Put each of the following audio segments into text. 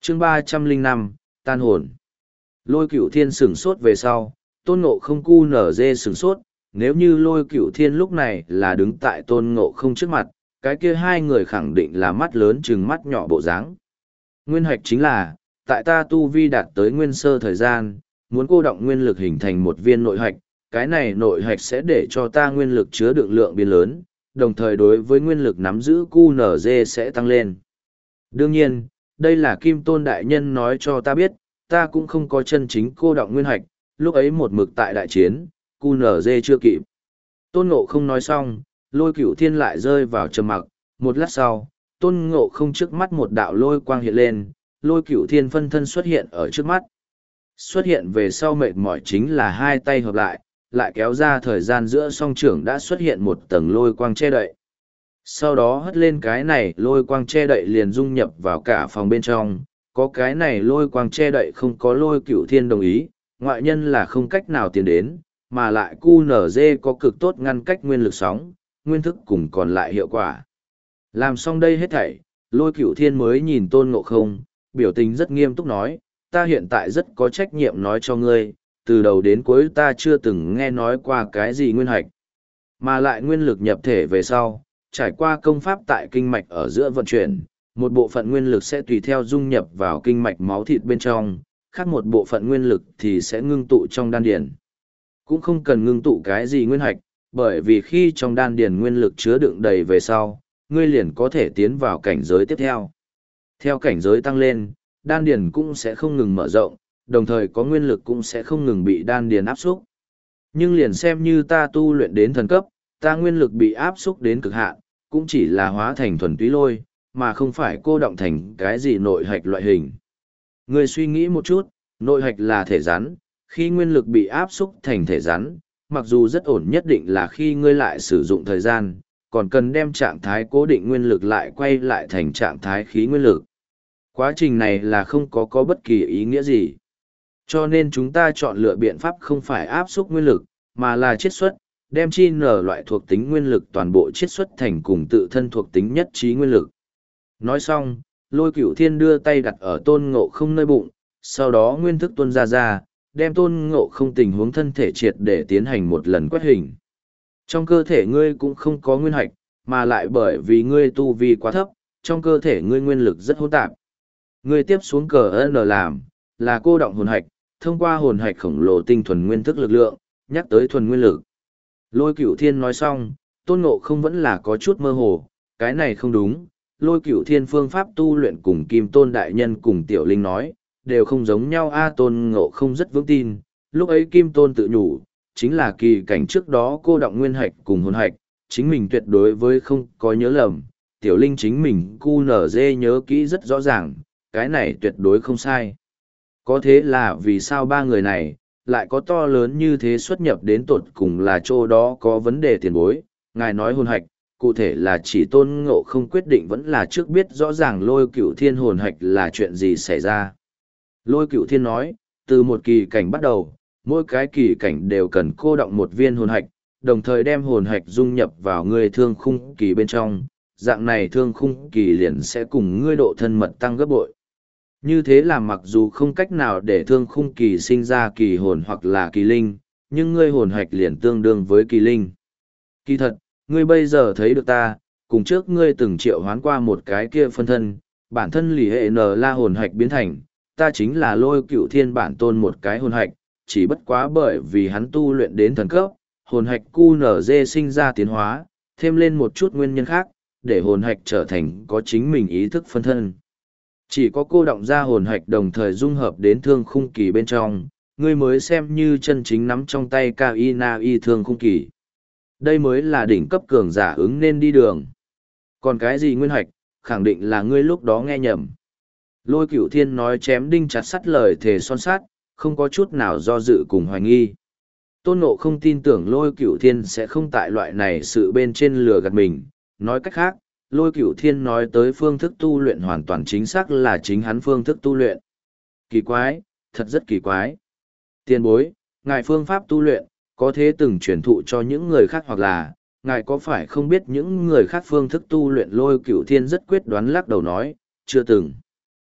chương 305, tan hồn. Lôi Cửu Thiên sửng sốt về sau, Tôn Ngộ Không cu nở dê sửng sốt, nếu như Lôi Cửu Thiên lúc này là đứng tại Tôn Ngộ Không trước mặt, cái kia hai người khẳng định là mắt lớn chừng mắt nhỏ bộ dáng. Nguyên hạch chính là, tại ta tu vi đạt tới nguyên sơ thời gian, muốn cô động nguyên lực hình thành một viên nội hạch, cái này nội hạch sẽ để cho ta nguyên lực chứa đựng lượng biến lớn, đồng thời đối với nguyên lực nắm giữ QNZ sẽ tăng lên. Đương nhiên, đây là Kim Tôn Đại Nhân nói cho ta biết, ta cũng không có chân chính cô động nguyên hạch, lúc ấy một mực tại đại chiến, QNZ chưa kịp. Tôn Ngộ Không nói xong, Lôi Cửu Thiên lại rơi vào trầm mặc, một lát sau, Tôn Ngộ Không trước mắt một đạo lôi quang hiện lên, Lôi Cửu Thiên phân thân xuất hiện ở trước mắt. Xuất hiện về sau mệt mỏi chính là hai tay hợp lại kéo ra thời gian giữa song trưởng đã xuất hiện một tầng lôi quang che đậy. Sau đó hất lên cái này lôi quang che đậy liền dung nhập vào cả phòng bên trong, có cái này lôi quang che đậy không có Lôi Cửu Thiên đồng ý, ngoại nhân là không cách nào tiến đến, mà lại QNZ có cực tốt ngăn cách nguyên lực sóng, nguyên thức cùng còn lại hiệu quả. Làm xong đây hết thảy, Lôi Cửu Thiên mới nhìn Tôn Ngộ Không, biểu tình rất nghiêm túc nói, ta hiện tại rất có trách nhiệm nói cho ngươi, từ đầu đến cuối ta chưa từng nghe nói qua cái gì nguyên hạch. Mà lại nguyên lực nhập thể về sau, trải qua công pháp tại kinh mạch ở giữa vận chuyển, một bộ phận nguyên lực sẽ tùy theo dung nhập vào kinh mạch máu thịt bên trong, khác một bộ phận nguyên lực thì sẽ ngưng tụ trong đan điền. Cũng không cần ngưng tụ cái gì nguyên hạch, bởi vì khi trong đan điền nguyên lực chứa đựng đầy về sau, ngươi liền có thể tiến vào cảnh giới tiếp theo. Theo cảnh giới tăng lên, đan điền cũng sẽ không ngừng mở rộng, đồng thời có nguyên lực cũng sẽ không ngừng bị đan điền áp xúc. Nhưng liền xem như ta tu luyện đến thần cấp, ta nguyên lực bị áp xúc đến cực hạn, cũng chỉ là hóa thành thuần túy lôi, mà không phải cô động thành cái gì nội hạch loại hình. Ngươi suy nghĩ một chút, nội hạch là thể rắn, khi nguyên lực bị áp xúc thành thể rắn, mặc dù rất ổn nhất định là khi ngươi lại sử dụng thời gian, còn cần đem trạng thái cố định nguyên lực lại quay lại thành trạng thái khí nguyên lực. Quá trình này là không có bất kỳ ý nghĩa gì. Cho nên chúng ta chọn lựa biện pháp không phải áp xúc nguyên lực, mà là chiết xuất, đem chi nở loại thuộc tính nguyên lực toàn bộ chiết xuất thành cùng tự thân thuộc tính nhất trí nguyên lực. Nói xong, Lôi Cửu Thiên đưa tay đặt ở Tôn Ngộ Không nơi bụng, sau đó nguyên thức tuôn ra, đem Tôn Ngộ Không tình huống thân thể triệt để tiến hành một lần quét hình. Trong cơ thể ngươi cũng không có nguyên hạch, mà lại bởi vì ngươi tu vi quá thấp, trong cơ thể ngươi nguyên lực rất hỗn tạp. Ngươi tiếp xuống cờ N làm, là cô động hồn hạch, thông qua hồn hạch khổng lồ tinh thuần nguyên thức lực lượng, nhắc tới thuần nguyên lực. Lôi Cửu Thiên nói xong, Tôn Ngộ Không vẫn là có chút mơ hồ, cái này không đúng. Lôi Cửu Thiên phương pháp tu luyện cùng Kim Tôn Đại Nhân cùng Tiểu Linh nói, đều không giống nhau. Tôn Ngộ Không rất vững tin, lúc ấy Kim Tôn tự nhủ, chính là kỳ cảnh trước đó cô động nguyên hạch cùng hồn hạch, chính mình tuyệt đối với không có nhớ lầm. Tiểu Linh chính mình QNZ nhớ kỹ rất rõ ràng, cái này tuyệt đối không sai. Có thế là vì sao ba người này, lại có to lớn như thế xuất nhập đến tột cùng là chỗ đó có vấn đề tiền bối, ngài nói hồn hạch, cụ thể là chỉ Tôn Ngộ Không quyết định vẫn là trước biết rõ ràng Lôi Cửu Thiên hồn hạch là chuyện gì xảy ra. Lôi Cửu Thiên nói, từ một kỳ cảnh bắt đầu, mỗi cái kỳ cảnh đều cần cô động một viên hồn hạch, đồng thời đem hồn hạch dung nhập vào ngươi thương khung kỳ bên trong, dạng này thương khung kỳ liền sẽ cùng ngươi độ thân mật tăng gấp bội. Như thế là mặc dù không cách nào để thương khung kỳ sinh ra kỳ hồn hoặc là kỳ linh, nhưng ngươi hồn hạch liền tương đương với kỳ linh. Kỳ thật, ngươi bây giờ thấy được ta, cùng trước ngươi từng triệu hoán qua một cái kia phân thân, bản thân lì hệ N la hồn hạch biến thành, ta chính là Lôi Cửu Thiên bản tôn một cái hồn hạch, chỉ bất quá bởi vì hắn tu luyện đến thần cấp, hồn hạch QNZ sinh ra tiến hóa, thêm lên một chút nguyên nhân khác, để hồn hạch trở thành có chính mình ý thức phân thân. Chỉ có cô động ra hồn hạch đồng thời dung hợp đến thương khung kỳ bên trong, ngươi mới xem như chân chính nắm trong tay KINAI thương khung kỳ. Đây mới là đỉnh cấp cường giả ứng nên đi đường. Còn cái gì nguyên hạch, khẳng định là ngươi lúc đó nghe nhầm. Lôi Cửu Thiên nói chém đinh chặt sắt lời thề son sát, không có chút nào do dự cùng hoài nghi. Tôn Ngộ không tin tưởng Lôi Cửu Thiên sẽ không tại loại này sự bên trên lừa gạt mình. Nói cách khác, Lôi Cửu Thiên nói tới phương thức tu luyện hoàn toàn chính xác là chính hắn phương thức tu luyện. Kỳ quái, thật rất kỳ quái. Tiền bối, ngài phương pháp tu luyện, có thế từng truyền thụ cho những người khác hoặc là, ngài có phải không biết những người khác phương thức tu luyện? Lôi Cửu Thiên rất quyết đoán lắc đầu nói, chưa từng.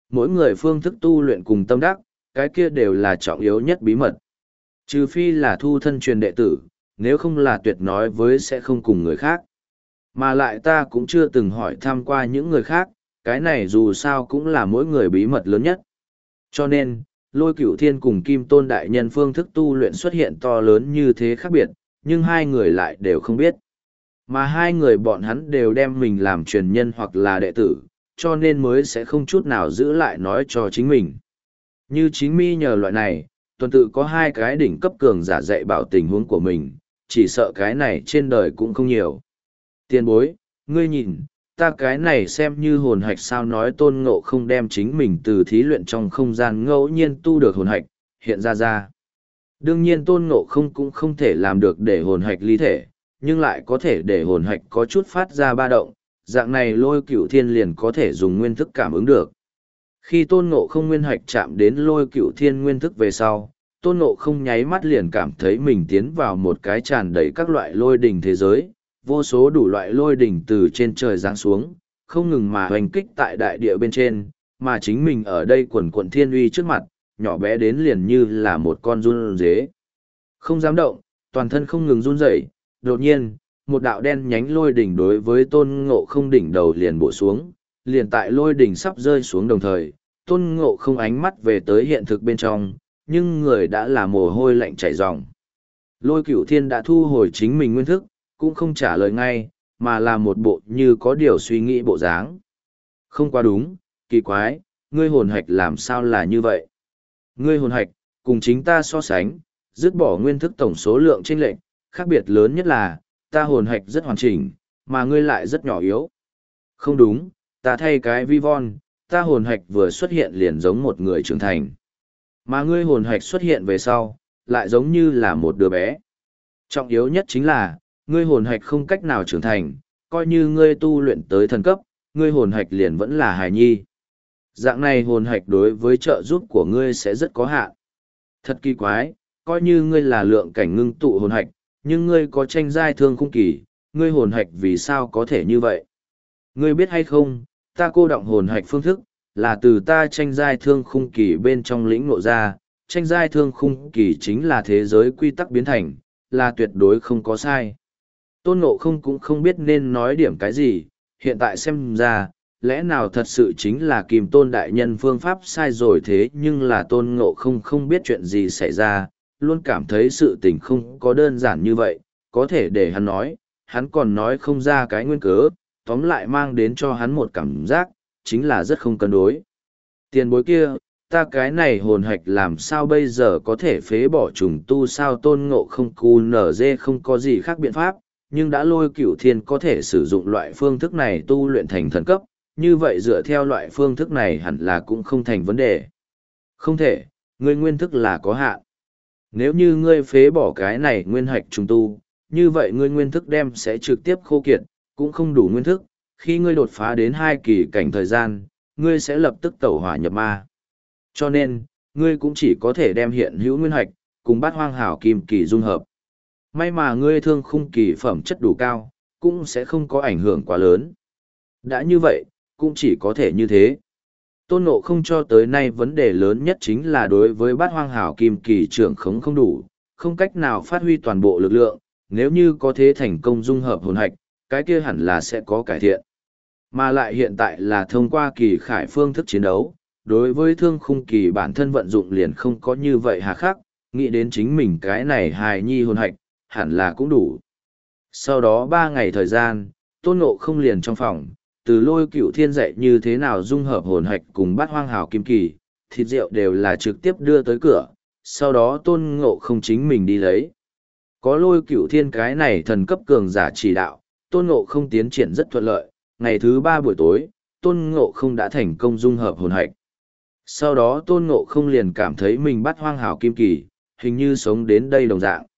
mỗi người phương thức tu luyện cùng tâm đắc, cái kia đều là trọng yếu nhất bí mật. Trừ phi là thu thân truyền đệ tử, nếu không là tuyệt nói với sẽ không cùng người khác. Mà lại ta cũng chưa từng hỏi thăm qua những người khác, cái này dù sao cũng là mỗi người bí mật lớn nhất. Cho nên, Lôi Cửu Thiên cùng Kim Tôn Đại Nhân phương thức tu luyện xuất hiện to lớn như thế khác biệt, nhưng hai người lại đều không biết. Mà hai người bọn hắn đều đem mình làm truyền nhân hoặc là đệ tử, cho nên mới sẽ không chút nào giữ lại nói cho chính mình. Như chính mi nhờ loại này, tuần tự có hai cái đỉnh cấp cường giả dạy bảo tình huống của mình, chỉ sợ cái này trên đời cũng không nhiều. Tiền bối, ngươi nhìn, ta cái này xem như hồn hạch sao nói Tôn Ngộ không đem chính mình từ thí luyện trong không gian ngẫu nhiên tu được hồn hạch, hiện ra. Đương nhiên Tôn Ngộ không cũng không thể làm được để hồn hạch ly thể, nhưng lại có thể để hồn hạch có chút phát ra ba động, dạng này Lôi Cửu Thiên liền có thể dùng nguyên thức cảm ứng được. Khi Tôn Ngộ không nguyên hạch chạm đến Lôi Cửu Thiên nguyên thức về sau, Tôn Ngộ không nháy mắt liền cảm thấy mình tiến vào một cái tràn đầy các loại lôi đỉnh thế giới, vô số đủ loại lôi đỉnh từ trên trời giáng xuống, không ngừng mà hoành kích tại đại địa bên trên, mà chính mình ở đây quần quận thiên uy trước mặt, nhỏ bé đến liền như là một con run dế. Không dám động, toàn thân không ngừng run rẩy. Đột nhiên, một đạo đen nhánh lôi đỉnh đối với Tôn Ngộ không đỉnh đầu liền bổ xuống, liền tại lôi đỉnh sắp rơi xuống đồng thời, Tôn Ngộ không ánh mắt về tới hiện thực bên trong, nhưng người đã là mồ hôi lạnh chảy ròng. Lôi Cửu Thiên đã thu hồi chính mình nguyên thức, cũng không trả lời ngay, mà là một bộ như có điều suy nghĩ bộ dáng. Không quá đúng, kỳ quái, ngươi hồn hạch làm sao là như vậy? Ngươi hồn hạch, cùng chính ta so sánh, dứt bỏ nguyên thức tổng số lượng chênh lệch, khác biệt lớn nhất là, ta hồn hạch rất hoàn chỉnh, mà ngươi lại rất nhỏ yếu. Không đúng, ta thay cái vi von, ta hồn hạch vừa xuất hiện liền giống một người trưởng thành. Mà ngươi hồn hạch xuất hiện về sau, lại giống như là một đứa bé. Trọng yếu nhất chính là, ngươi hồn hạch không cách nào trưởng thành, coi như ngươi tu luyện tới thần cấp, ngươi hồn hạch liền vẫn là hài nhi. Dạng này hồn hạch đối với trợ giúp của ngươi sẽ rất có hạn. Thật kỳ quái, coi như ngươi là lượng cảnh ngưng tụ hồn hạch, nhưng ngươi có tranh giai thương khung kỳ, ngươi hồn hạch vì sao có thể như vậy? Ngươi biết hay không, ta cô động hồn hạch phương thức, là từ ta tranh giai thương khung kỳ bên trong lĩnh ngộ ra, tranh giai thương khung kỳ chính là thế giới quy tắc biến thành, là tuyệt đối không có sai. Tôn Ngộ không cũng không biết nên nói điểm cái gì, hiện tại xem ra, lẽ nào thật sự chính là Kim Tôn Đại Nhân phương pháp sai rồi thế nhưng là Tôn Ngộ không không biết chuyện gì xảy ra, luôn cảm thấy sự tình không có đơn giản như vậy, có thể để hắn nói, hắn còn nói không ra cái nguyên cớ, tóm lại mang đến cho hắn một cảm giác, chính là rất không cân đối. Tiền bối kia, ta cái này hồn hạch làm sao bây giờ có thể phế bỏ trùng tu sao Tôn Ngộ không cu nở dê không có gì khác biện pháp, nhưng đã Lôi Cửu Thiên có thể sử dụng loại phương thức này tu luyện thành thần cấp, như vậy dựa theo loại phương thức này hẳn là cũng không thành vấn đề. Không thể, ngươi nguyên thức là có hạn. Nếu như ngươi phế bỏ cái này nguyên hạch trùng tu, như vậy ngươi nguyên thức đem sẽ trực tiếp khô kiệt, cũng không đủ nguyên thức, khi ngươi đột phá đến 2 kỳ cảnh thời gian, ngươi sẽ lập tức tẩu hỏa nhập ma. Cho nên, ngươi cũng chỉ có thể đem hiện hữu nguyên hạch, cùng bát hoang hảo kim kỳ dung hợp. May mà ngươi thương khung kỳ phẩm chất đủ cao, cũng sẽ không có ảnh hưởng quá lớn. Đã như vậy, cũng chỉ có thể như thế. Tôn Ngộ không cho tới nay vấn đề lớn nhất chính là đối với bát hoang hảo kim kỳ trưởng khống không đủ, không cách nào phát huy toàn bộ lực lượng, nếu như có thế thành công dung hợp hồn hạch, cái kia hẳn là sẽ có cải thiện. Mà lại hiện tại là thông qua kỳ khải phương thức chiến đấu, đối với thương khung kỳ bản thân vận dụng liền không có như vậy hà khắc, nghĩ đến chính mình cái này hài nhi hồn hạch, hẳn là cũng đủ. Sau đó 3 ngày thời gian, Tôn Ngộ không liền trong phòng, từ Lôi Cửu Thiên dạy như thế nào dung hợp hồn hạch cùng bát hoang hào kim kỳ, thịt rượu đều là trực tiếp đưa tới cửa, sau đó Tôn Ngộ không chính mình đi lấy. Có Lôi Cửu Thiên cái này thần cấp cường giả chỉ đạo, Tôn Ngộ không tiến triển rất thuận lợi, ngày thứ 3 buổi tối, Tôn Ngộ không đã thành công dung hợp hồn hạch. Sau đó Tôn Ngộ không liền cảm thấy mình bát hoang hào kim kỳ, hình như sống đến đây đồng dạng.